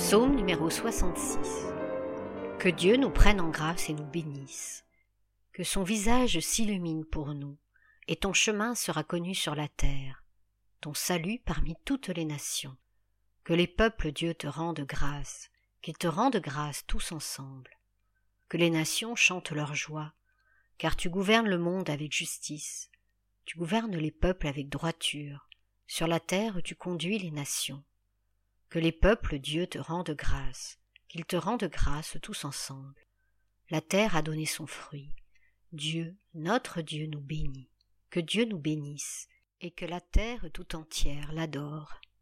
Psaume numéro 66. Que Dieu nous prenne en grâce et nous bénisse. Que son visage s'illumine pour nous, et ton chemin sera connu sur la terre, ton salut parmi toutes les nations. Que les peuples, Dieu, te rendent grâce, qu'ils te rendent grâce tous ensemble. Que les nations chantent leur joie, car tu gouvernes le monde avec justice, tu gouvernes les peuples avec droiture, sur la terre tu conduis les nations. Que les peuples, Dieu, te rendent grâce, qu'ils te rendent grâce tous ensemble. La terre a donné son fruit. Dieu, notre Dieu, nous bénit. Que Dieu nous bénisse, et que la terre tout entière l'adore.